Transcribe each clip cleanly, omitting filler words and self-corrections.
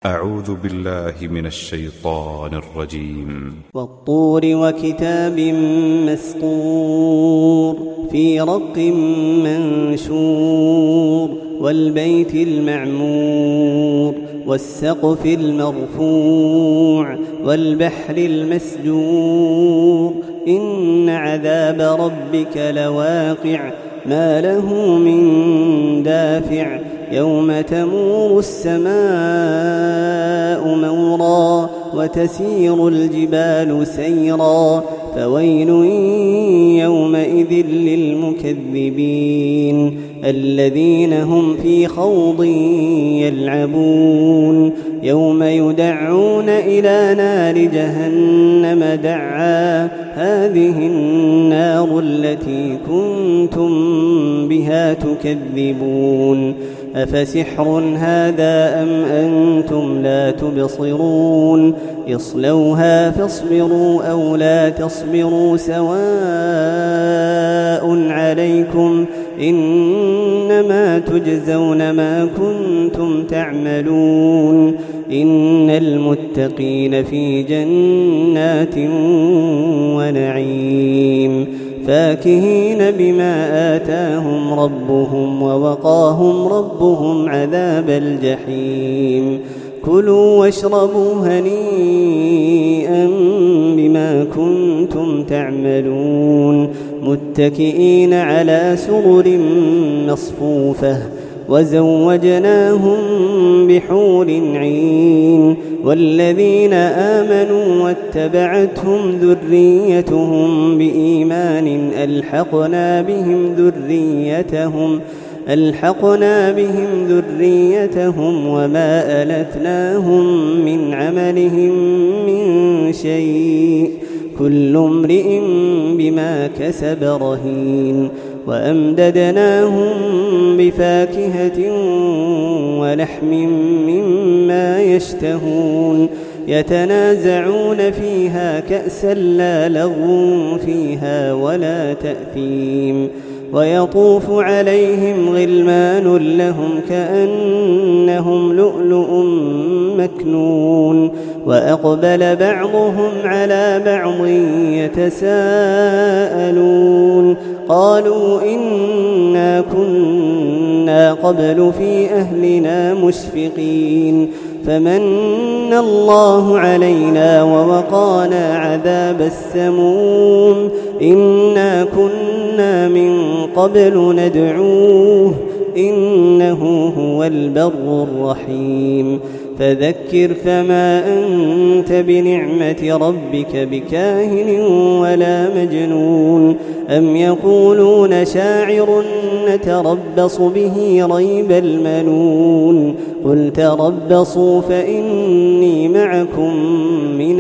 أعوذ بالله من الشيطان الرجيم. والطور وكتاب مسطور في رق منشور والبيت المعمور والسقف المرفوع والبحر المسجور إن عذاب ربك لواقع ما له من دافع يوم تمور السماء مورا وتسير الجبال سيرا فويل يومئذ للمكذبين الذين هم في خوض يلعبون يوم يدعون إلى نار جهنم دعا هذه النار التي كنتم بها تكذبون أفسحر هذا أم أنتم لا تبصرون اصلوها فاصبروا أو لا تصبروا سواء عليكم إنما تجزون ما كنتم تعملون إن المتقين في جنات ونعيم فاكهين بما آتاهم ربهم ووقاهم ربهم عذاب الجحيم كلوا واشربوا هنيئا بما كنتم تعملون متكئين على سرر مصفوفة وزوجناهم بحور عين والذين آمنوا واتبعتهم ذريتهم بإيمان ألحقنا بهم ذريتهم وما ألتناهم من عملهم من شيء كل امرئ بما كسب رهين وأمددناهم بفاكهة ولحم مما يشتهون يتنازعون فيها كأسا لا لغو فيها ولا تأثيم ويطوف عليهم غلمان لهم كأنهم لؤلؤ مكنون وأقبل بعضهم على بعض يتساءلون قالوا إنا كنا قبل في أهلنا مشفقين فمن الله علينا ووقانا عذاب السموم إنا كنا من قبل ندعوه إنه هو البر الرحيم فذكر فما أنت بنعمة ربك بكاهن ولا مجنون أم يقولون شاعر نتربص به ريب المنون قل تربصوا فإني معكم من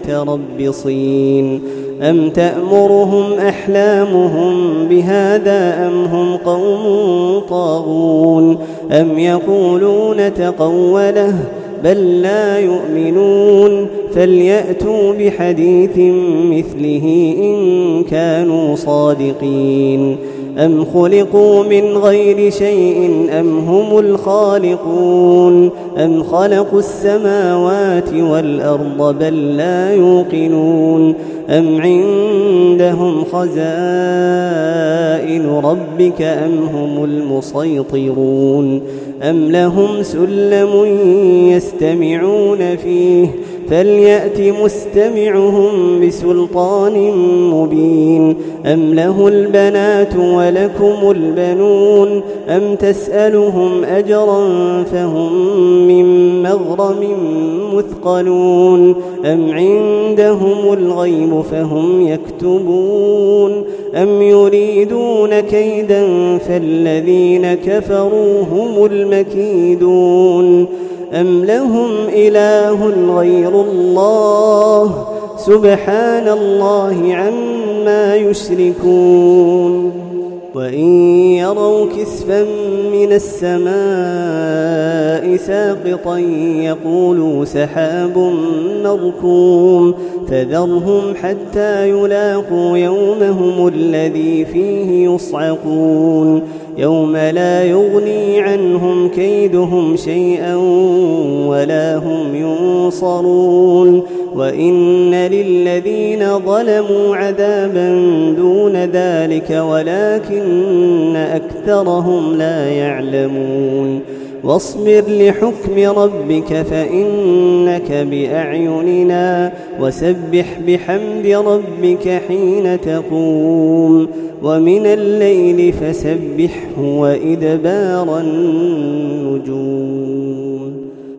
المتربصين أم تأمرهم أحلامهم بهذا أم هم قوم طاغون أم يقولون تقوله بل لا يؤمنون فليأتوا بحديث مثله إن كانوا صادقين أم خلقوا من غير شيء أم هم الخالقون أم خلقوا السماوات والأرض بل لا يوقنون أم عندهم خزائن ربك أم هم المسيطرون أم لهم سلم يستمعون فيه فليأت مستمعهم بسلطان مبين أم له البنات ولكم البنون أم تسألهم أجرا فهم من مغرم مثقلون أم عندهم الغيب فهم يكتبون أم يريدون كيدا فالذين كفروا هم المكيدون أم لهم إله غير الله سبحان الله عما يشركون. وإن يروا كسفا من السماء ساقطا يقولوا سحاب مركوم فذرهم حتى يلاقوا يومهم الذي فيه يصعقون يوم لا يغني عنهم كيدهم شيئا ولا هم ينصرون وإن للذين ظلموا عذابا دون ذلك ولكن أكثرهم لا يعلمون واصبر لحكم ربك فإنك بأعيننا وسبح بحمد ربك حين تقوم ومن الليل فسبحه وإدبار النجوم.